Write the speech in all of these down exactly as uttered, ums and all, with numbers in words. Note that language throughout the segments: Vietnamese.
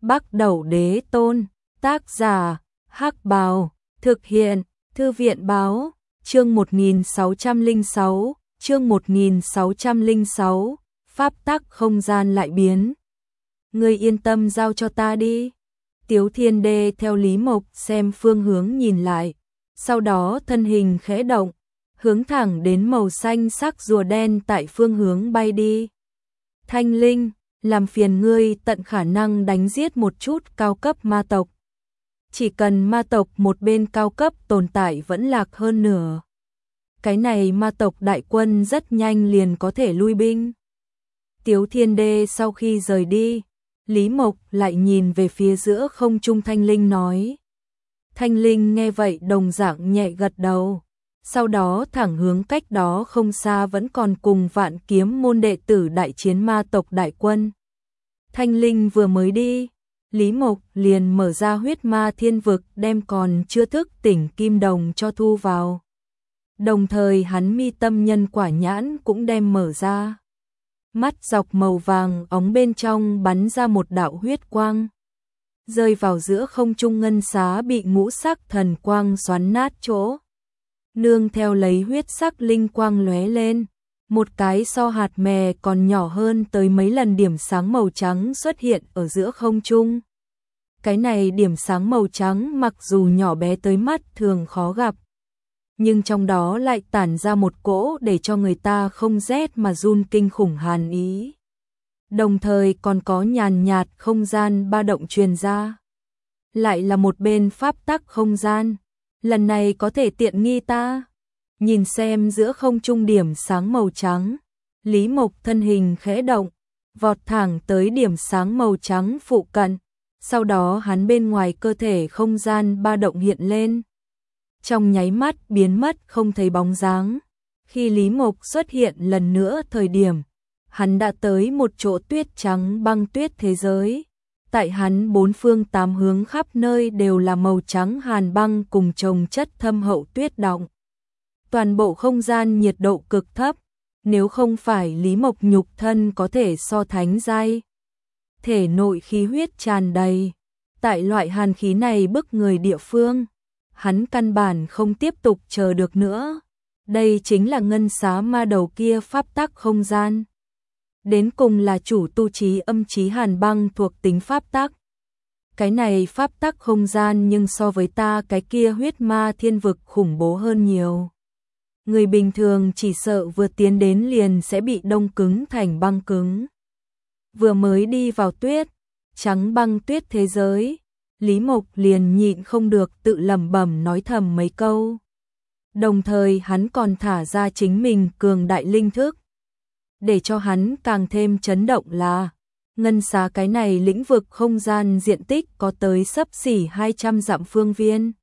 Bắc Đẩu Đế Tôn, tác giả, Hắc Bào, thực hiện, Thư viện báo, chương một nghìn sáu trăm lẻ sáu, chương một nghìn sáu trăm lẻ sáu, pháp tắc không gian lại biến. Ngươi yên tâm giao cho ta đi. Tiếu Thiên Đê theo Lý Mộc xem phương hướng nhìn lại, sau đó thân hình khẽ động, hướng thẳng đến màu xanh sắc rùa đen tại phương hướng bay đi. Thanh Linh, làm phiền ngươi tận khả năng đánh giết một chút cao cấp ma tộc. Chỉ cần ma tộc một bên cao cấp tồn tại vẫn lạc hơn nửa. Cái này ma tộc đại quân rất nhanh liền có thể lui binh. Tiếu Thiên Đê sau khi rời đi, Lý Mộc lại nhìn về phía giữa không trung Thanh Linh nói. Thanh Linh nghe vậy đồng dạng nhẹ gật đầu, sau đó thẳng hướng cách đó không xa vẫn còn cùng Vạn Kiếm môn đệ tử đại chiến ma tộc đại quân. Thanh Linh vừa mới đi, Lý Mộc liền mở ra huyết ma thiên vực đem còn chưa thức tỉnh kim đồng cho thu vào. Đồng thời hắn mi tâm nhân quả nhãn cũng đem mở ra. Mắt dọc màu vàng óng bên trong bắn ra một đạo huyết quang. Rơi vào giữa không trung ngân xá bị ngũ sắc thần quang xoắn nát chỗ. Nương theo lấy huyết sắc linh quang lóe lên. Một cái so hạt mè còn nhỏ hơn tới mấy lần điểm sáng màu trắng xuất hiện ở giữa không trung. Cái này điểm sáng màu trắng mặc dù nhỏ bé tới mắt thường khó gặp, nhưng trong đó lại tản ra một cỗ để cho người ta không rét mà run kinh khủng hàn ý. Đồng thời còn có nhàn nhạt không gian ba động truyền ra. Lại là một bên pháp tắc không gian. Lần này có thể tiện nghi ta. Nhìn xem giữa không trung điểm sáng màu trắng, Lý Mộc thân hình khẽ động, vọt thẳng tới điểm sáng màu trắng phụ cận. Sau đó hắn bên ngoài cơ thể không gian ba động hiện lên. Trong nháy mắt biến mất không thấy bóng dáng. Khi Lý Mộc xuất hiện lần nữa thời điểm, hắn đã tới một chỗ tuyết trắng băng tuyết thế giới. Tại hắn bốn phương tám hướng khắp nơi đều là màu trắng hàn băng cùng chồng chất thâm hậu tuyết đọng. Toàn bộ không gian nhiệt độ cực thấp, nếu không phải Lý Mộc nhục thân có thể so thánh giai. Thể nội khí huyết tràn đầy, tại loại hàn khí này bức người địa phương, hắn căn bản không tiếp tục chờ được nữa. Đây chính là ngân xá ma đầu kia pháp tắc không gian. Đến cùng là chủ tu trí âm trí hàn băng thuộc tính pháp tắc. Cái này pháp tắc không gian nhưng so với ta cái kia huyết ma thiên vực khủng bố hơn nhiều. Người bình thường chỉ sợ vừa tiến đến liền sẽ bị đông cứng thành băng cứng. Vừa mới đi vào tuyết, trắng băng tuyết thế giới, Lý Mộc liền nhịn không được tự lẩm bẩm nói thầm mấy câu. Đồng thời hắn còn thả ra chính mình cường đại linh thức. Để cho hắn càng thêm chấn động là, ngân xá cái này lĩnh vực không gian diện tích có tới xấp xỉ hai trăm dặm phương viên.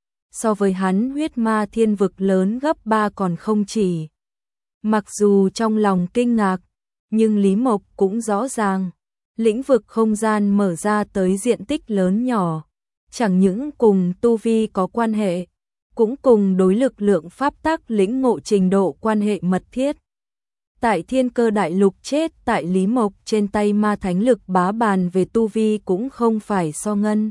So với hắn huyết ma thiên vực lớn gấp ba còn không chỉ. Mặc dù trong lòng kinh ngạc, nhưng Lý Mộc cũng rõ ràng, lĩnh vực không gian mở ra tới diện tích lớn nhỏ, chẳng những cùng tu vi có quan hệ, cũng cùng đối lực lượng pháp tắc lĩnh ngộ trình độ quan hệ mật thiết. Tại Thiên Cơ Đại Lục chết tại Lý Mộc trên tay ma thánh lực bá bàn về tu vi cũng không phải so ngân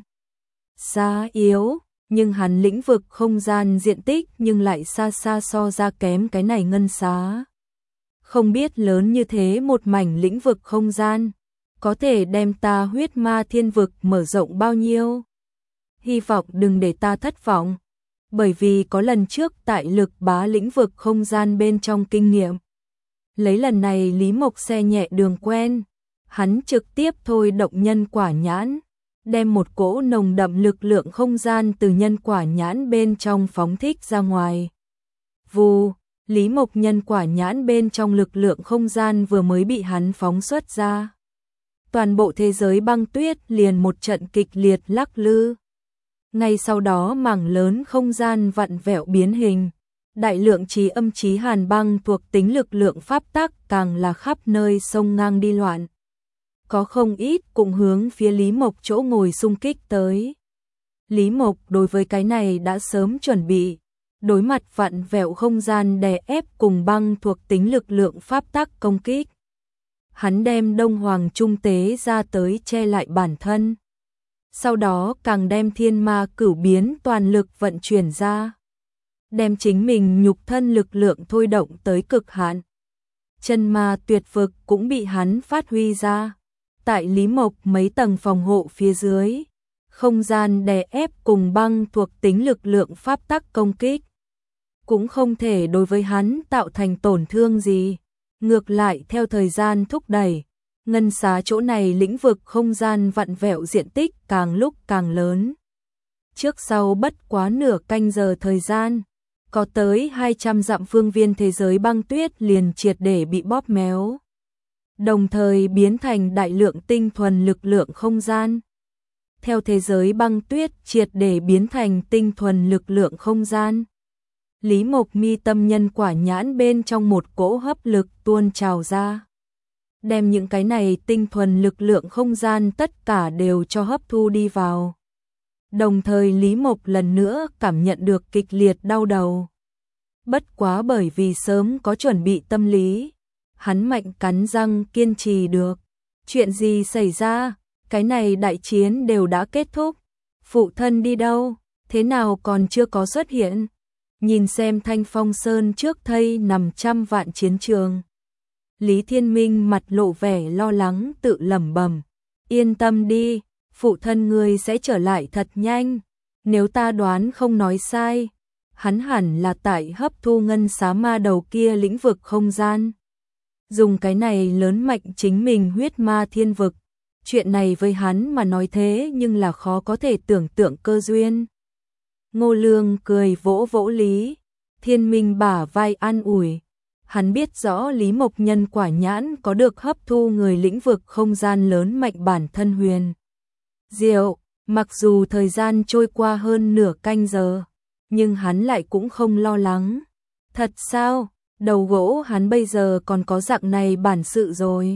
xá yếu, nhưng hắn lĩnh vực không gian diện tích nhưng lại xa xa so ra kém cái này ngân xá. Không biết lớn như thế một mảnh lĩnh vực không gian, có thể đem ta huyết ma thiên vực mở rộng bao nhiêu. Hy vọng đừng để ta thất vọng, bởi vì có lần trước tại lực bá lĩnh vực không gian bên trong kinh nghiệm. Lấy lần này Lý Mộc xe nhẹ đường quen, hắn trực tiếp thôi động nhân quả nhãn, đem một cỗ nồng đậm lực lượng không gian từ nhân quả nhãn bên trong phóng thích ra ngoài. Vù, Lý Mộc nhân quả nhãn bên trong lực lượng không gian vừa mới bị hắn phóng xuất ra. Toàn bộ thế giới băng tuyết liền một trận kịch liệt lắc lư. Ngay sau đó mảng lớn không gian vặn vẹo biến hình. Đại lượng trí âm trí hàn băng thuộc tính lực lượng pháp tắc càng là khắp nơi sông ngang đi loạn. Có không ít cũng hướng phía Lý Mộc chỗ ngồi xung kích tới. Lý Mộc đối với cái này đã sớm chuẩn bị. Đối mặt vặn vẹo không gian đè ép cùng băng thuộc tính lực lượng pháp tắc công kích. Hắn đem Đông Hoàng Trung Tế ra tới che lại bản thân. sau đó càng đem thiên ma cửu biến toàn lực vận chuyển ra, đem chính mình nhục thân lực lượng thôi động tới cực hạn. Chân ma tuyệt vực cũng bị hắn phát huy ra. Tại Lý Mộc mấy tầng phòng hộ phía dưới, không gian đè ép cùng băng thuộc tính lực lượng pháp tắc công kích, cũng không thể đối với hắn tạo thành tổn thương gì. Ngược lại theo thời gian thúc đẩy, ngân xá chỗ này lĩnh vực không gian vặn vẹo diện tích càng lúc càng lớn. Trước sau bất quá nửa canh giờ thời gian, có tới hai trăm dặm phương viên thế giới băng tuyết liền triệt để bị bóp méo, đồng thời biến thành đại lượng tinh thuần lực lượng không gian. Theo thế giới băng tuyết triệt để biến thành tinh thuần lực lượng không gian, Lý Mộc mi tâm nhân quả nhãn bên trong một cỗ hấp lực tuôn trào ra, đem những cái này tinh thuần lực lượng không gian tất cả đều cho hấp thu đi vào. Đồng thời Lý Mộc lần nữa cảm nhận được kịch liệt đau đầu. Bất quá bởi vì sớm có chuẩn bị tâm lý, hắn mạnh cắn răng kiên trì được. Chuyện gì xảy ra? Cái này đại chiến đều đã kết thúc. Phụ thân đi đâu? Thế nào còn chưa có xuất hiện? Nhìn xem Thanh Phong Sơn trước thây nằm trăm vạn chiến trường, Lý Thiên Minh mặt lộ vẻ lo lắng tự lẩm bẩm. Yên tâm đi, phụ thân ngươi sẽ trở lại thật nhanh. Nếu ta đoán không nói sai, hắn hẳn là tại hấp thu ngân xá ma đầu kia lĩnh vực không gian, dùng cái này lớn mạnh chính mình huyết ma thiên vực. Chuyện này với hắn mà nói thế nhưng là khó có thể tưởng tượng cơ duyên. Ngô Lương cười vỗ vỗ Lý Thiên Minh bả vai an ủi. Hắn biết rõ Lý Mộc nhân quả nhãn có được hấp thu người lĩnh vực không gian lớn mạnh bản thân huyền diệu. Mặc dù thời gian trôi qua hơn nửa canh giờ, nhưng hắn lại cũng không lo lắng. Thật sao? Đầu gỗ hắn bây giờ còn có dạng này bản sự rồi.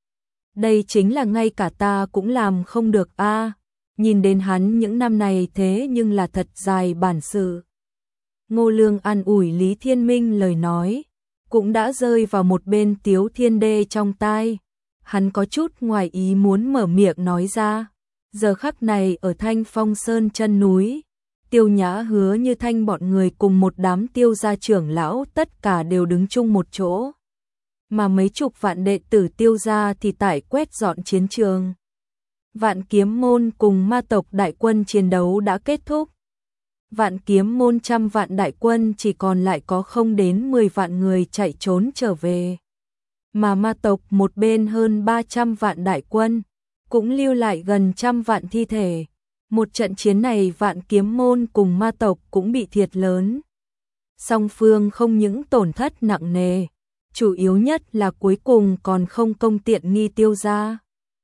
Đây chính là ngay cả ta cũng làm không được a. À, nhìn đến hắn những năm này thế nhưng là thật dài bản sự. Ngô Lương an ủi Lý Thiên Minh lời nói, cũng đã rơi vào một bên Tiếu Thiên Đê trong tai. Hắn có chút ngoài ý muốn mở miệng nói ra. Giờ khắc này ở Thanh Phong Sơn chân núi, Tiêu Nhã Hứa Như Thanh bọn người cùng một đám tiêu gia trưởng lão tất cả đều đứng chung một chỗ. Mà mấy chục vạn đệ tử tiêu gia thì tại quét dọn chiến trường. Vạn Kiếm Môn cùng ma tộc đại quân chiến đấu đã kết thúc. Vạn Kiếm Môn trăm vạn đại quân chỉ còn lại có không đến mười vạn người chạy trốn trở về. Mà ma tộc một bên hơn ba trăm vạn đại quân, cũng lưu lại gần trăm vạn thi thể. Một trận chiến này Vạn Kiếm Môn cùng ma tộc cũng bị thiệt lớn. Song phương không những tổn thất nặng nề, chủ yếu nhất là cuối cùng còn không công tiện nghi tiêu gia.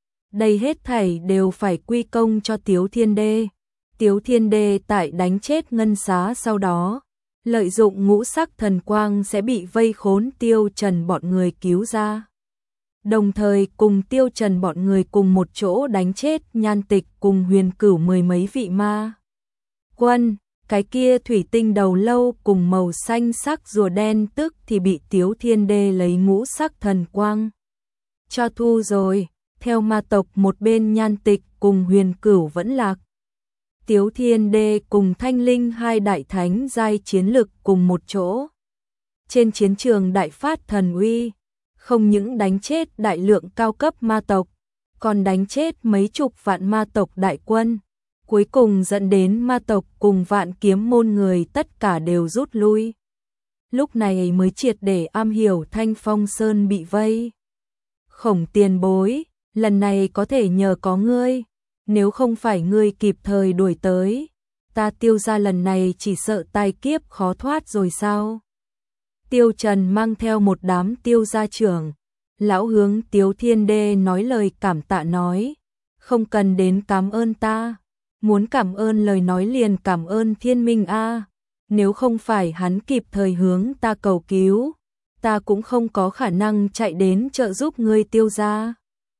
Đây hết thảy đều phải quy công cho Tiếu Thiên Đê. Tiếu Thiên Đê tại đánh chết ngân xá sau đó, lợi dụng ngũ sắc thần quang sẽ bị vây khốn Tiêu Trần bọn người cứu ra. Đồng thời cùng Tiêu Trần bọn người cùng một chỗ đánh chết Nhan Tịch cùng Huyền Cửu mười mấy vị ma quân. Cái kia thủy tinh đầu lâu cùng màu xanh sắc rùa đen tức thì bị Tiếu Thiên Đê lấy ngũ sắc thần quang cho thu rồi. Theo ma tộc một bên Nhan Tịch cùng Huyền Cửu vẫn lạc, Tiếu Thiên Đê cùng Thanh Linh hai đại thánh giai chiến lực cùng một chỗ. Trên chiến trường đại phát thần uy, không những đánh chết đại lượng cao cấp ma tộc, còn đánh chết mấy chục vạn ma tộc đại quân. Cuối cùng dẫn đến ma tộc cùng Vạn Kiếm Môn người tất cả đều rút lui. Lúc này mới triệt để am hiểu Thanh Phong Sơn bị vây. Khổng tiền bối, lần này có thể nhờ có ngươi. Nếu không phải ngươi kịp thời đuổi tới, ta Tiêu gia lần này chỉ sợ tai kiếp khó thoát rồi sao? Tiêu Trần mang theo một đám tiêu gia trưởng, lão hướng Tiếu Thiên Đê nói lời cảm tạ nói, không cần đến cảm ơn ta, muốn cảm ơn lời nói liền cảm ơn Thiên Minh a, nếu không phải hắn kịp thời hướng ta cầu cứu, ta cũng không có khả năng chạy đến trợ giúp ngươi Tiêu gia.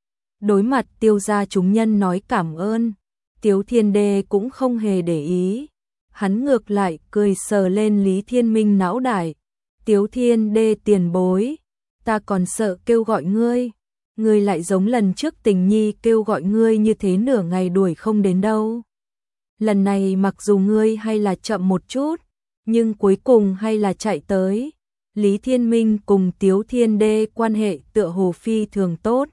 Đối mặt Tiêu gia chúng nhân nói cảm ơn, Tiếu Thiên Đê cũng không hề để ý, hắn ngược lại cười sờ lên Lý Thiên Minh não đại. Tiếu Thiên Đê tiền bối, ta còn sợ kêu gọi ngươi, ngươi lại giống lần trước tình nhi kêu gọi ngươi như thế nửa ngày đuổi không đến đâu. Lần này mặc dù ngươi hay là chậm một chút, nhưng cuối cùng hay là chạy tới. Lý Thiên Minh cùng Tiếu Thiên Đê quan hệ tựa hồ phi thường tốt.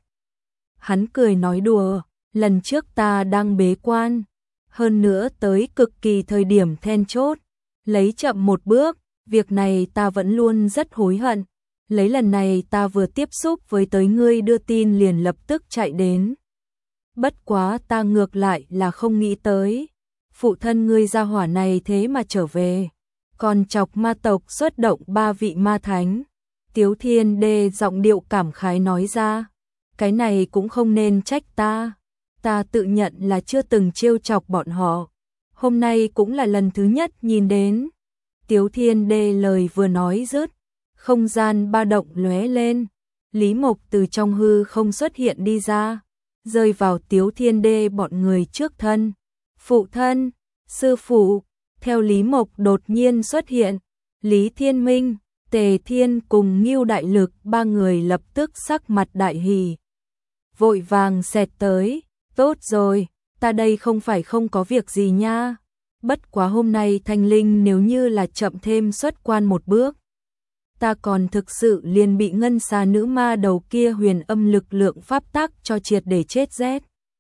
Hắn cười nói đùa, lần trước ta đang bế quan, hơn nữa tới cực kỳ thời điểm then chốt, lấy chậm một bước, việc này ta vẫn luôn rất hối hận. Lấy lần này ta vừa tiếp xúc với tới ngươi đưa tin liền lập tức chạy đến. Bất quá ta ngược lại là không nghĩ tới, phụ thân ngươi gia hỏa này thế mà trở về, còn chọc ma tộc xuất động ba vị ma thánh. Tiếu Thiên Đê giọng điệu cảm khái nói ra, cái này cũng không nên trách ta, ta tự nhận là chưa từng trêu chọc bọn họ, hôm nay cũng là lần thứ nhất nhìn đến. Tiếu Thiên Đê lời vừa nói dứt, không gian ba động lóe lên, Lý Mộc từ trong hư không xuất hiện đi ra, rơi vào Tiếu Thiên Đê bọn người trước thân. Phụ thân, sư phụ, theo Lý Mộc đột nhiên xuất hiện, Lý Thiên Minh, Tề Thiên cùng Ngưu Đại Lực ba người lập tức sắc mặt đại hỉ. Vội vàng xẹt tới, tốt rồi, ta đây không phải không có việc gì nha. Bất quá hôm nay Thanh Linh nếu như là chậm thêm xuất quan một bước, ta còn thực sự liền bị ngân xà nữ ma đầu kia huyền âm lực lượng pháp tắc cho triệt để chết rét.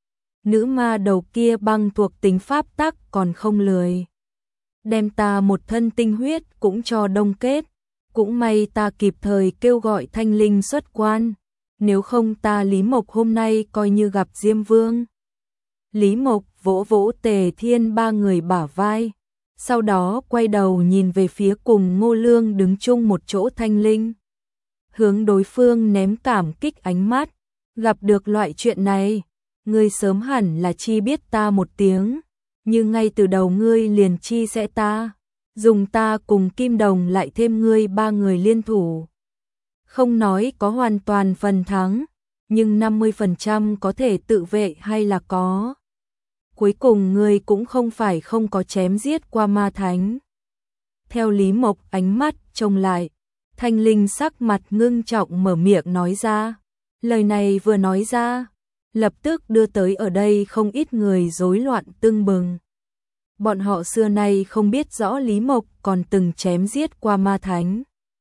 Nữ ma đầu kia băng thuộc tính pháp tắc còn không lười, đem ta một thân tinh huyết cũng cho đông kết. Cũng may ta kịp thời kêu gọi Thanh Linh xuất quan, nếu không ta Lý Mộc hôm nay coi như gặp Diêm Vương. Lý Mộc vỗ vỗ Tề Thiên ba người bả vai, sau đó quay đầu nhìn về phía cùng Ngô Lương đứng chung một chỗ Thanh Linh. Hướng đối phương ném cảm kích ánh mắt, gặp được loại chuyện này, ngươi sớm hẳn là chi biết ta một tiếng, nhưng ngay từ đầu ngươi liền chi sẽ ta, dùng ta cùng Kim Đồng lại thêm ngươi ba người liên thủ. Không nói có hoàn toàn phần thắng, nhưng năm mươi phần trăm có thể tự vệ hay là có. Cuối cùng ngươi cũng không phải không có chém giết qua ma thánh. Theo Lý Mộc ánh mắt trông lại, Thanh Linh sắc mặt ngưng trọng mở miệng nói ra. Lời này vừa nói ra, lập tức đưa tới ở đây không ít người rối loạn tưng bừng. Bọn họ xưa nay không biết rõ Lý Mộc còn từng chém giết qua ma thánh.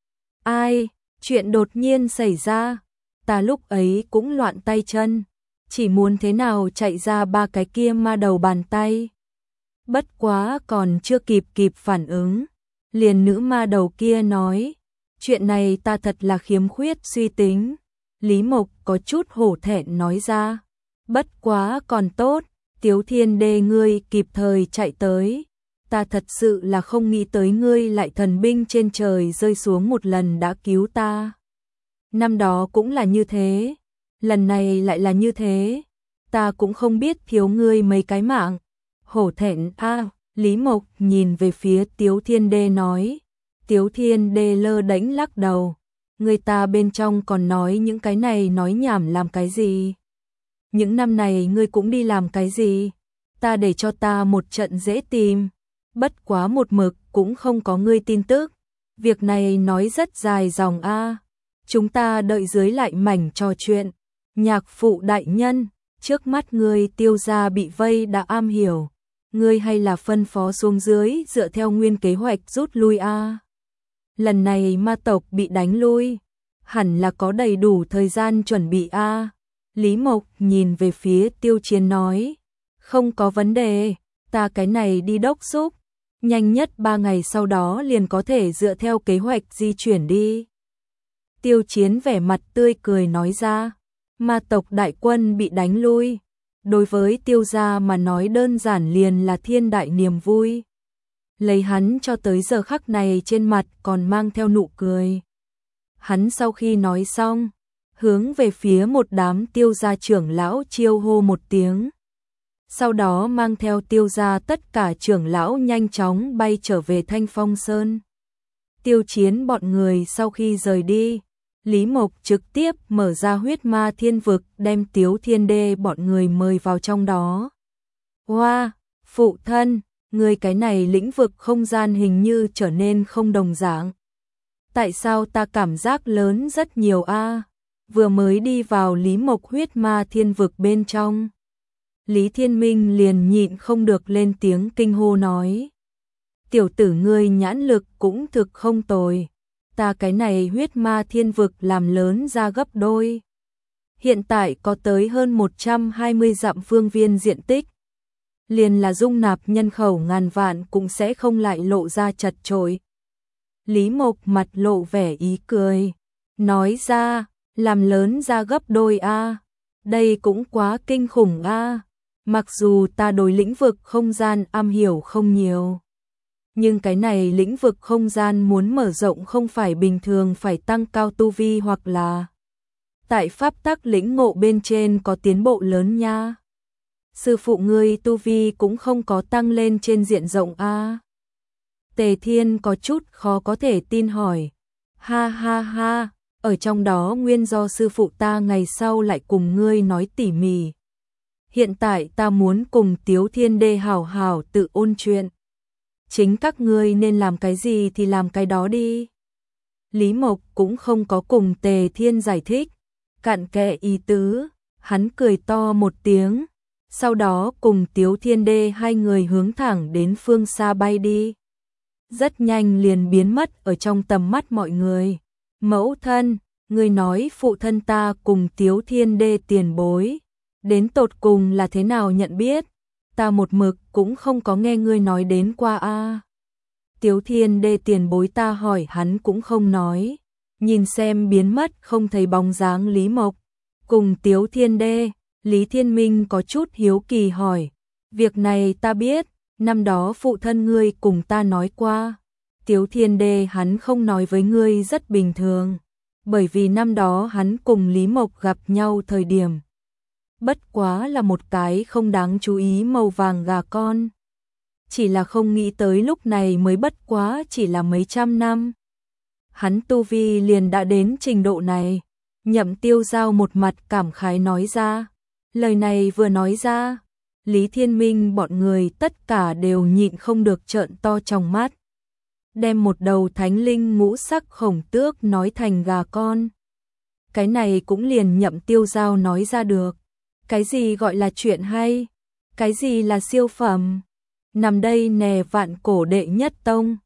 Ai, chuyện đột nhiên xảy ra, ta lúc ấy cũng loạn tay chân, chỉ muốn thế nào chạy ra ba cái kia ma đầu bàn tay. Bất quá còn chưa kịp kịp phản ứng, liền nữ ma đầu kia nói, chuyện này ta thật là khiếm khuyết suy tính. Lý Mộc có chút hổ thẹn nói ra, bất quá còn tốt, Tiếu Thiên Đê ngươi kịp thời chạy tới, ta thật sự là không nghĩ tới ngươi lại thần binh trên trời rơi xuống một lần đã cứu ta. Năm đó cũng là như thế, lần này lại là như thế, ta cũng không biết thiếu ngươi mấy cái mạng. Hổ thẹn a, Lý Mộc nhìn về phía Tiếu Thiên Đê nói. Tiếu Thiên Đê lơ đễnh lắc đầu, người ta bên trong còn nói những cái này nói nhảm làm cái gì? Những năm này ngươi cũng đi làm cái gì? Ta để cho ta một trận dễ tìm, bất quá một mực cũng không có ngươi tin tức. Việc này nói rất dài dòng a, chúng ta đợi dưới lại mảnh trò chuyện. Nhạc phụ đại nhân, trước mắt ngươi Tiêu gia bị vây đã am hiểu, ngươi hay là phân phó xuống dưới dựa theo nguyên kế hoạch rút lui a. Lần này ma tộc bị đánh lui, hẳn là có đầy đủ thời gian chuẩn bị a. Lý Mộc nhìn về phía Tiêu Chiến nói, không có vấn đề, ta cái này đi đốc xúc, nhanh nhất ba ngày sau đó liền có thể dựa theo kế hoạch di chuyển đi. Tiêu Chiến vẻ mặt tươi cười nói ra, ma tộc đại quân bị đánh lui, đối với Tiêu gia mà nói đơn giản liền là thiên đại niềm vui. Lấy hắn cho tới giờ khắc này trên mặt còn mang theo nụ cười. Hắn sau khi nói xong, hướng về phía một đám Tiêu gia trưởng lão chiêu hô một tiếng. Sau đó mang theo Tiêu gia tất cả trưởng lão nhanh chóng bay trở về Thanh Phong Sơn. Tiêu Chiến bọn người sau khi rời đi, Lý Mộc trực tiếp mở ra huyết ma thiên vực đem Tiếu Thiên Đê bọn người mời vào trong đó. Hoa, wow, phụ thân, người cái này lĩnh vực không gian hình như trở nên không đồng dạng. Tại sao ta cảm giác lớn rất nhiều a? vừa mới đi vào Lý Mộc huyết ma thiên vực bên trong. Lý Thiên Minh liền nhịn không được lên tiếng kinh hô nói. Tiểu tử ngươi nhãn lực cũng thực không tồi. Ta cái này huyết ma thiên vực làm lớn ra gấp đôi. Hiện tại có tới hơn một trăm hai mươi dặm phương viên diện tích. Liền là dung nạp nhân khẩu ngàn vạn cũng sẽ không lại lộ ra chật chội. Lý Mộc mặt lộ vẻ ý cười. Nói ra, làm lớn ra gấp đôi a, đây cũng quá kinh khủng a. Mặc dù ta đối lĩnh vực không gian am hiểu không nhiều, nhưng cái này lĩnh vực không gian muốn mở rộng không phải bình thường phải tăng cao tu vi hoặc là tại pháp tắc lĩnh ngộ bên trên có tiến bộ lớn nha. Sư phụ ngươi tu vi cũng không có tăng lên trên diện rộng a. Tề Thiên có chút khó có thể tin hỏi. Ha ha ha, ở trong đó nguyên do sư phụ ta ngày sau lại cùng ngươi nói tỉ mỉ. Hiện tại ta muốn cùng Tiếu Thiên Đê hảo hảo tự ôn chuyện. Chính các ngươi nên làm cái gì thì làm cái đó đi. Lý Mộc cũng không có cùng Tề Thiên giải thích, cặn kẽ ý tứ, hắn cười to một tiếng, sau đó cùng Tiếu Thiên Đê hai người hướng thẳng đến phương xa bay đi. Rất nhanh liền biến mất ở trong tầm mắt mọi người. Mẫu thân, ngươi nói phụ thân ta cùng Tiếu Thiên Đê tiền bối, đến tột cùng là thế nào nhận biết? Ta một mực cũng không có nghe ngươi nói đến qua a. Tiếu Thiên Đê tiền bối ta hỏi hắn cũng không nói. Nhìn xem biến mất không thấy bóng dáng Lý Mộc cùng Tiếu Thiên Đê, Lý Thiên Minh có chút hiếu kỳ hỏi. Việc này ta biết, năm đó phụ thân ngươi cùng ta nói qua. Tiếu Thiên Đê hắn không nói với ngươi rất bình thường, bởi vì năm đó hắn cùng Lý Mộc gặp nhau thời điểm. Bất quá là một cái không đáng chú ý màu vàng gà con. Chỉ là không nghĩ tới lúc này mới bất quá chỉ là mấy trăm năm. Hắn tu vi liền đã đến trình độ này. Nhậm Tiêu Giao một mặt cảm khái nói ra. Lời này vừa nói ra, Lý Thiên Minh bọn người tất cả đều nhịn không được trợn to trong mắt. Đem một đầu thánh linh ngũ sắc khổng tước nói thành gà con. Cái này cũng liền Nhậm Tiêu Giao nói ra được. Cái gì gọi là chuyện hay? Cái gì là siêu phẩm? Nằm đây nè vạn cổ đệ nhất tông,